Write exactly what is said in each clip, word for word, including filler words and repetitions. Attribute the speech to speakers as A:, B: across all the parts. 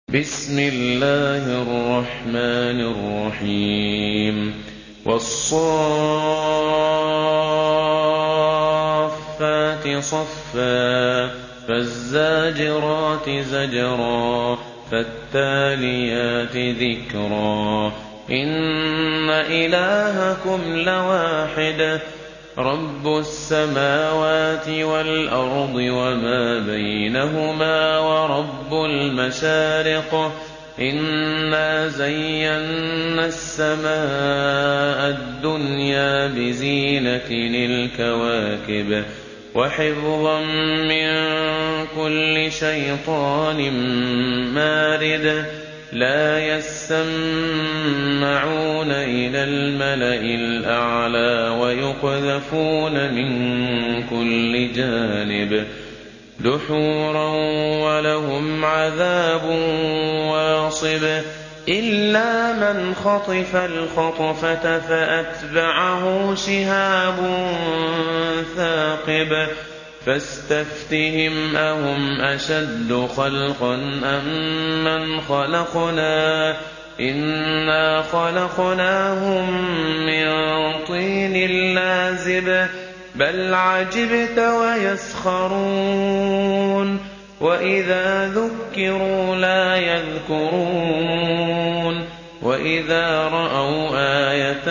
A: بسم الله الرحمن الرحيم والصافات صفا فالزاجرات زجرا فالتاليات ذكرا إن إلهكم لواحد رب السماوات والأرض وما بينهما ورب المشارق إنا زينا السماء الدنيا بزينة الكواكب وحفظا من كل شيطان مارد لا يسمعون إلى الملأ الأعلى ويقذفون من كل جانب دحورا ولهم عذاب واصب إلا من خطف الخطفة فأتبعه شهاب ثاقب فاستفتهم أهم أشد خلقا أم من خلقنا إنا خلقناهم من طين لازب بل عجبت ويسخرون وإذا ذكروا لا يذكرون وإذا رأوا آية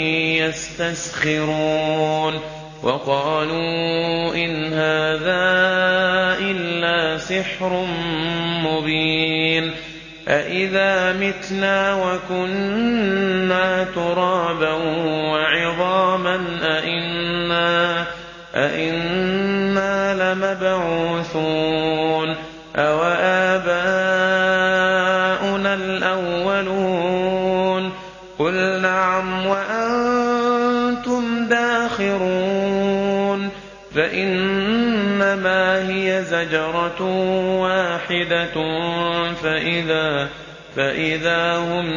A: يستسخرون وقالوا إن هذا إلا سحر مبين أإذا متنا وكنا ترابا وعظاما أإنا, أإنا لمبعوثون أو آباؤنا الأولون قل نعم وأنتم داخرون فإنما هي زجرة واحدة فإذا, فإذا هم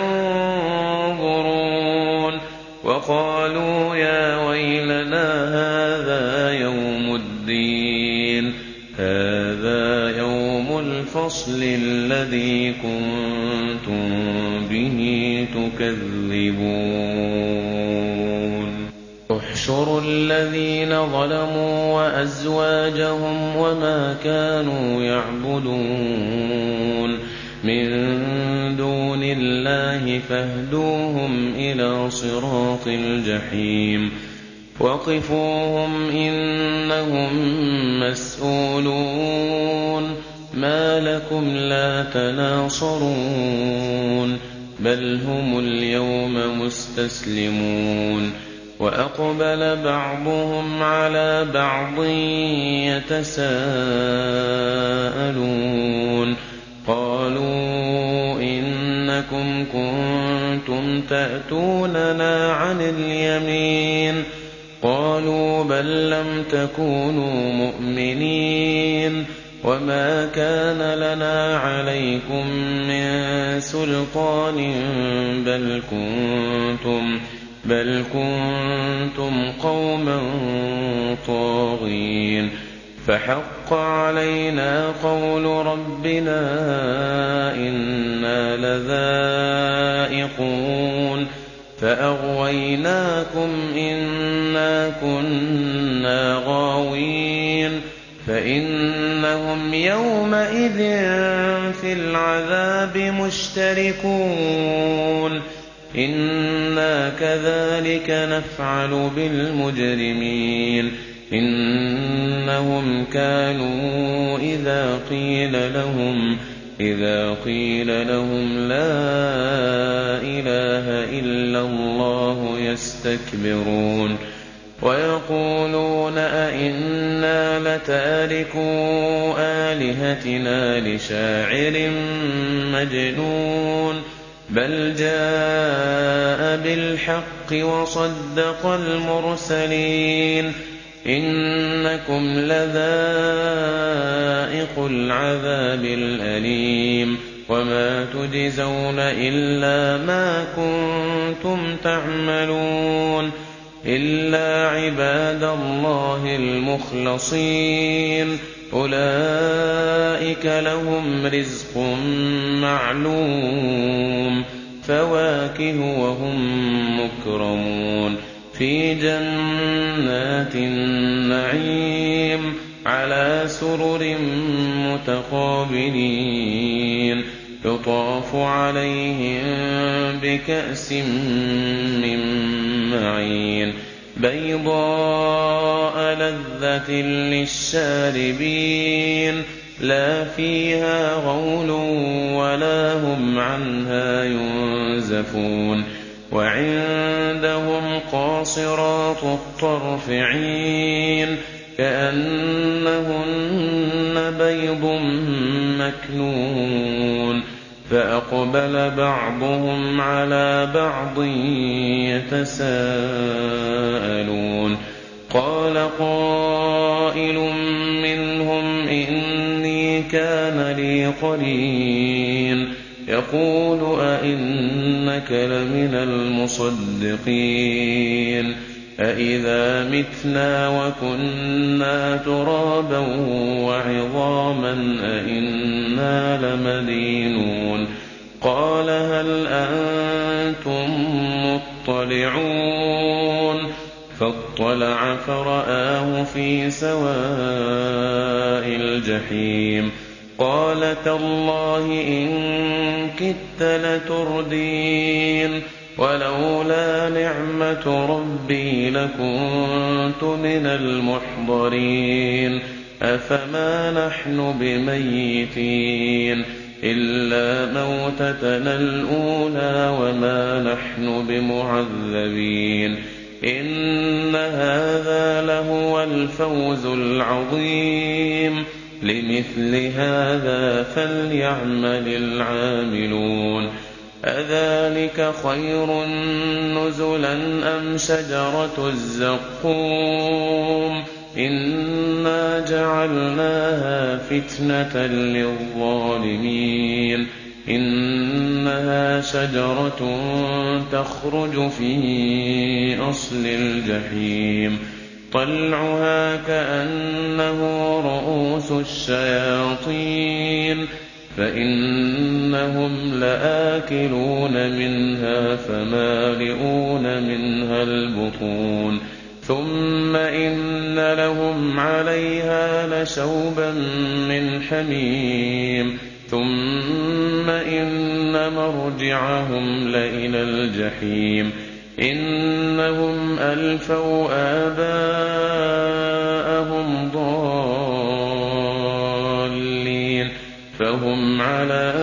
A: ينظرون وقالوا يا ويلنا هذا يوم الدين هذا يوم الفصل الذي كنتم به تكذبون احشروا الذين ظلموا وأزواجهم وما كانوا يعبدون من دون الله فاهدوهم إلى صراط الجحيم وقفوهم إنهم مسؤولون ما لكم لا تناصرون بل هم اليوم مستسلمون وأقبل بعضهم على بعض يتساءلون قالوا إنكم كنتم تأتوننا عن اليمين قالوا بل لم تكونوا مؤمنين وما كان لنا عليكم من سلطان بل كنتم بل كنتم قوما طاغين فحق علينا قول ربنا إنا لذائقون فأغويناكم إنا كنا غاوين فإنهم يومئذ في العذاب مشتركون إنا كذلك نفعل بالمجرمين إنهم كانوا إذا قيل لهم إذا قيل لهم لا إله إلا الله يستكبرون ويقولون أئنا لتاركو آلهتنا لشاعر مجنون بل جاء بالحق وصدق المرسلين إنكم لذائق العذاب الأليم وما تجزون إلا ما كنتم تعملون إلا عباد الله المخلصين أولئك لهم رزق معلوم فواكه وهم مكرمون في جنات النعيم على سرر متقابلين يطاف عليهم بكأس من معين بيضاء لذة للشاربين لا فيها غول ولا هم عنها ينزفون وعندهم قاصرات الطرف عين كأنهن بيض مكنون فأقبل بعضهم على بعض يتساءلون قال قائل منهم إني كان لي قرين يقول أئنك لمن المصدقين أئذا متنا وكنا ترابا وعظاما أئنا لمدينون قال هل أنتم مطلعون فاطلع فرآه في سواء الجحيم قال تالله إن كدت لتردين ولولا نعمة ربي لكنت من المحضرين أفما نحن بميتين إلا موتتنا الأولى وما نحن بمعذبين إن هذا لهو الفوز العظيم لمثل هذا فليعمل العاملون أذلك خير نزلا أم شجرة الزقوم إنا جعلناها فتنة للظالمين إنها شجرة تخرج في أصل الجحيم طلعها كأنه رؤوس الشياطين فإنهم لآكلون منها فمالئون منها البطون ثم إن لهم عليها لشوبا من حميم ثم إن مرجعهم لإلى الجحيم إنهم ألفوا آباءهم ضالين فهم على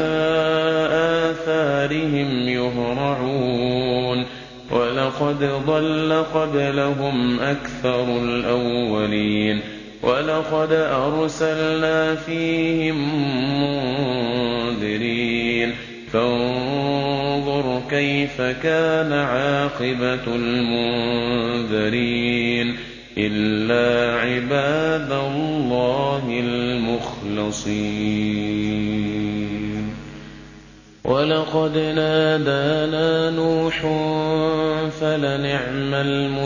A: آثارهم يهرعون ولقد ضل قبلهم أكثر الأولين ولقد أرسلنا فيهم منذرين فانظر كيف كان عاقبة المنذرين إلا عباد الله المخلصين ولقد نادانا نوح فلنعم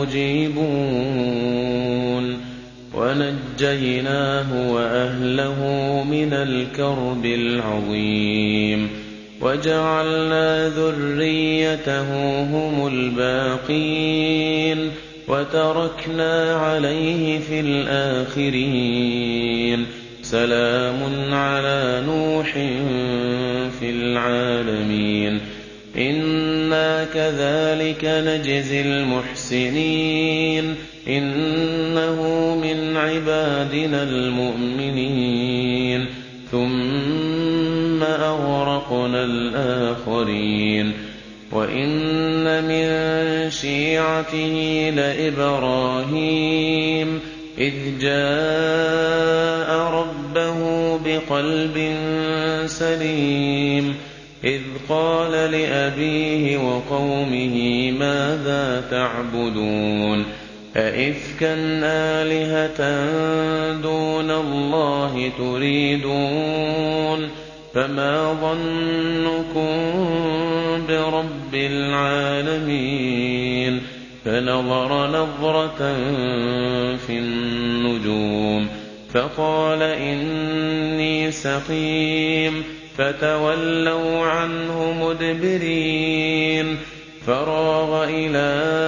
A: المجيبون ونجيناه وأهله من الكرب العظيم وجعلنا ذريته هم الباقين وتركنا عليه في الآخرين سلام على نوح في العالمين إنا كذلك نجزي المحسنين إنه من عبادنا المؤمنين ثم أغرقنا الآخرين وإن من شيعته لإبراهيم إذ جاء ربه بقلب سليم إذ قال لأبيه وقومه ماذا تعبدون أئفكا آلهة دون الله تريدون فما ظنكم برب العالمين فنظر نظرة في النجوم فقال إني سقيم فتولوا عنه مدبرين فراغ إلى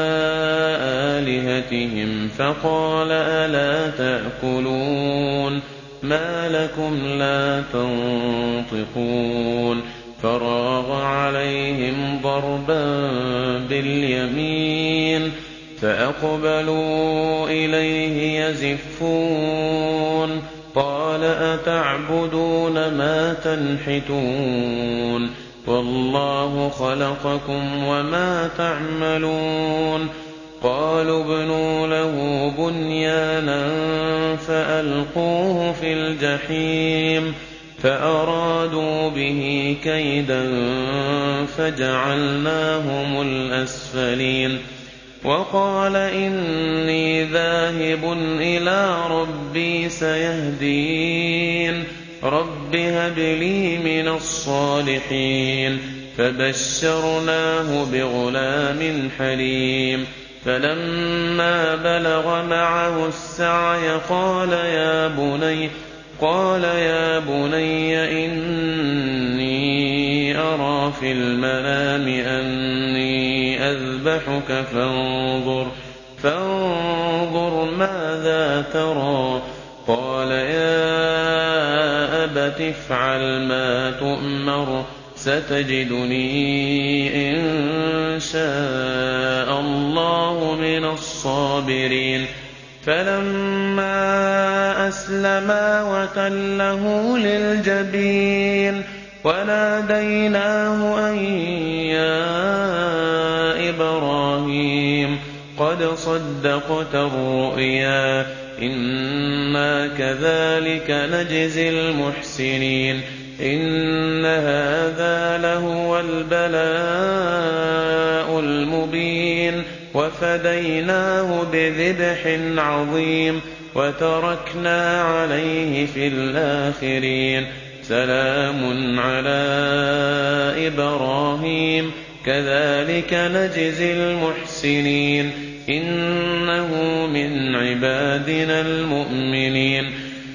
A: آلهتهم فقال ألا تأكلون ما لكم لا تنطقون فراغ عليهم ضربا باليمين فأقبلوا إليه يزفون قال أتعبدون ما تنحتون والله خلقكم وما تعملون قالوا ابنوا له بنيانا فألقوه في الجحيم فأرادوا به كيدا فجعلناهم الأسفلين وقال إني ذاهب إلى ربي سيهدين رب هب لي من الصالحين فبشرناه بغلام حليم فلما بلغ معه السعي قال يا بني قال يا بني إني أرى في المنام أني أذبحك فانظر فانظر ماذا ترى قال يا أبت افعل ما تؤمر ستجدني إن شاء الله من الصابرين فلما أسلما وتله للجبين وناديناه أن يا إبراهيم قد صدقت الرؤيا إنا كذلك نجزي المحسنين إن هذا لهو البلاء المبين وفديناه بذبح عظيم وتركنا عليه في الآخرين سلام على إبراهيم كذلك نجزي المحسنين إنه من عبادنا المؤمنين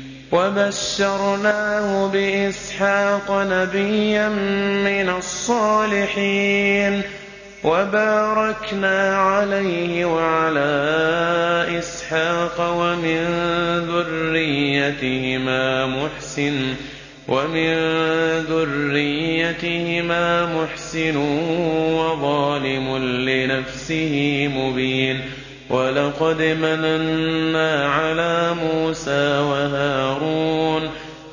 A: وبشرناه بإسحاق نبيا من الصالحين وباركنا عليه وعلى إسحاق ومن ذريتهما محسن ومن ذريتهما محسن وظالم لنفسه مبين ولقد مننا على موسى وهارون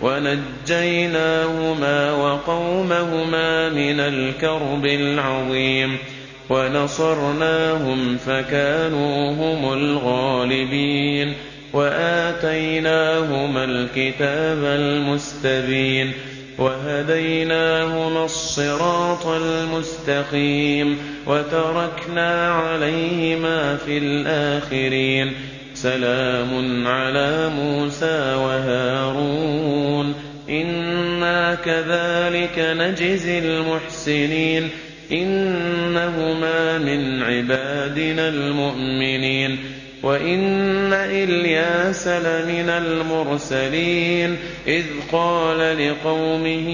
A: ونجيناهما وقومهما من الكرب العظيم ونصرناهم فكانوا هم الغالبين وآتيناهما الكتاب المستبين وهديناهما الصراط المستقيم وتركنا عليهما في الآخرين سلام على موسى وهارون إنا كذلك نجزي المحسنين إنهما من عبادنا المؤمنين وإن إلياس لمن المرسلين إذ قال لقومه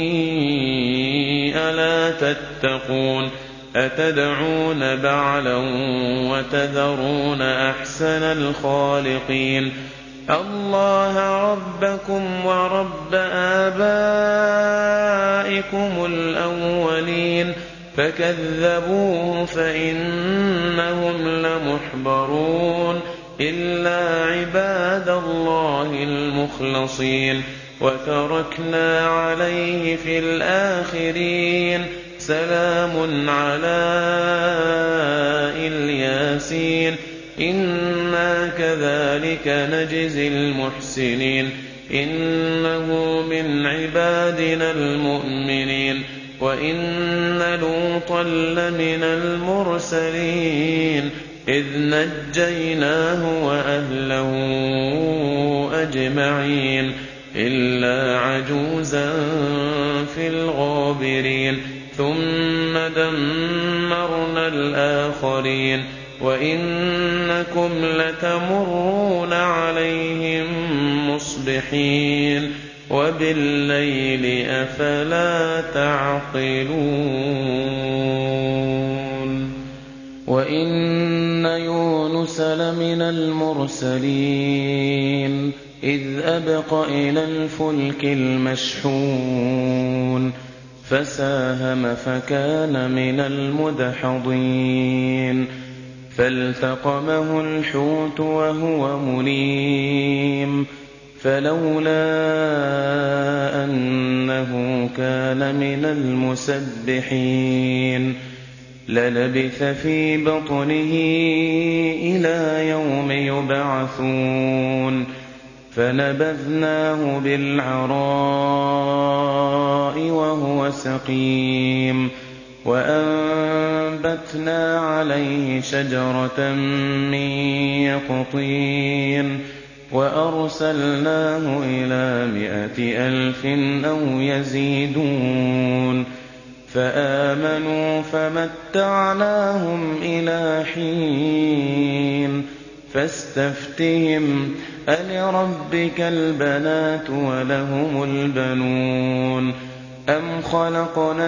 A: ألا تتقون أتدعون بعلا وتذرون أحسن الخالقين الله ربكم ورب آبائكم الأولين فكذبوه فإنهم لمحضرون إلا عباد الله المخلصين وتركنا عليه في الآخرين سلام على الياسين إنا كذلك نجزي المحسنين إنه من عبادنا المؤمنين وإن لوطا لمن المرسلين إذ نجيناه وأهله أجمعين إلا عجوزا في الغابرين ثم دمرنا الآخرين وإنكم لتمرون عليهم مصبحين وبالليل أفلا تعقلون وإن يونس لمن المرسلين إذ أبق إلى الفلك المشحون فساهم فكان من المدحضين فالتقمه الحوت وهو مليم فلولا أنه كان من المسبحين للبث في بطنه إلى يوم يبعثون فنبذناه بالعراء وهو سقيم وأنبتنا عليه شجرة من يقطين وأرسلناه إلى مائة ألف أو يزيدون فآمنوا فمتعناهم إلى حين فاستفتهم ألربك البنات ولهم البنون أم خلقنا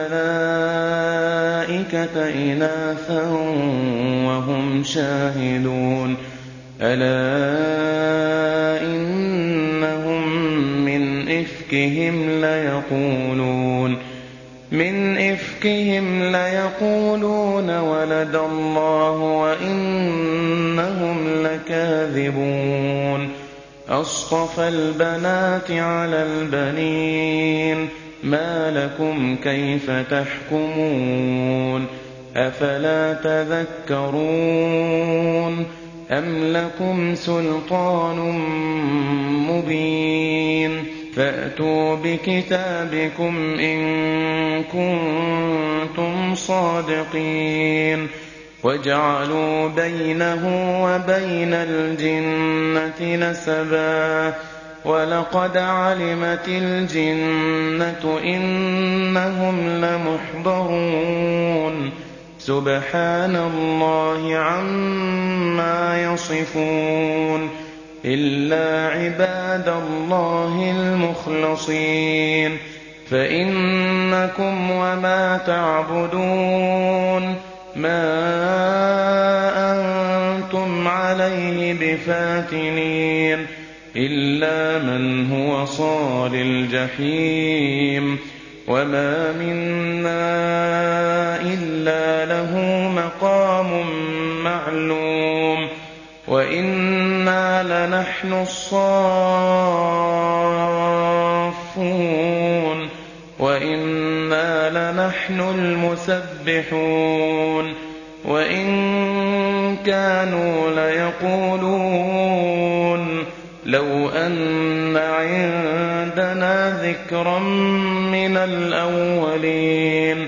A: الملائكة إناثا وهم شاهدون ألا إنهم من إفكهم ليقولون من إفكهم ليقولون ولد الله وإنهم لكاذبون أصطفى البنات على البنين ما لكم كيف تحكمون أفلا تذكرون أم لكم سلطان مبين فأتوا بكتابكم إن كنتم صادقين وجعلوا بينه وبين الجنة نسبا ولقد علمت الجنة إنهم لمحضرون سبحان الله عما يصفون إلا عباد الله المخلصين فإنكم وما تعبدون ما أنتم عليه بفاتنين إلا من هو صال الجحيم وما منا إلا له مقام معلوم وإنا لنحن الصافون وإنا لنحن المسبحون وإن كانوا ليقولون لو أن عندنا ذكرا من الأولين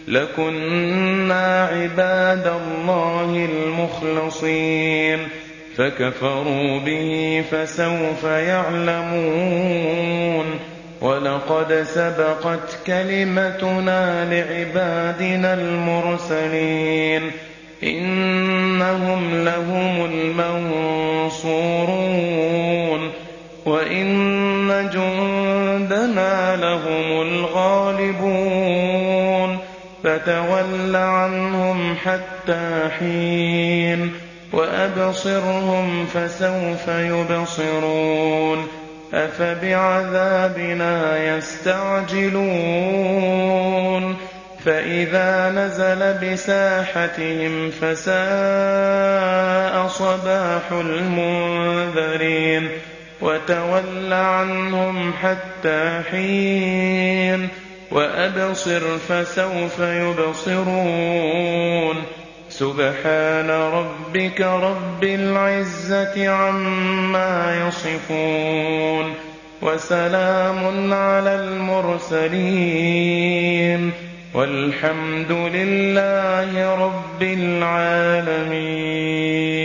A: لكنا عباد الله المخلصين فكفروا به فسوف يعلمون ولقد سبقت كلمتنا لعبادنا المرسلين إنهم لهم المنصورون وإن جندنا لهم الغالبون فتول عنهم حتى حين وأبصرهم فسوف يبصرون أفبعذابنا يستعجلون فإذا نزل بساحتهم فساء صباح المنذرين وتول عنهم حتى حين وأبصر فسوف يبصرون سبحان ربك رب العزة عما يصفون وسلام على المرسلين والحمد لله رب العالمين.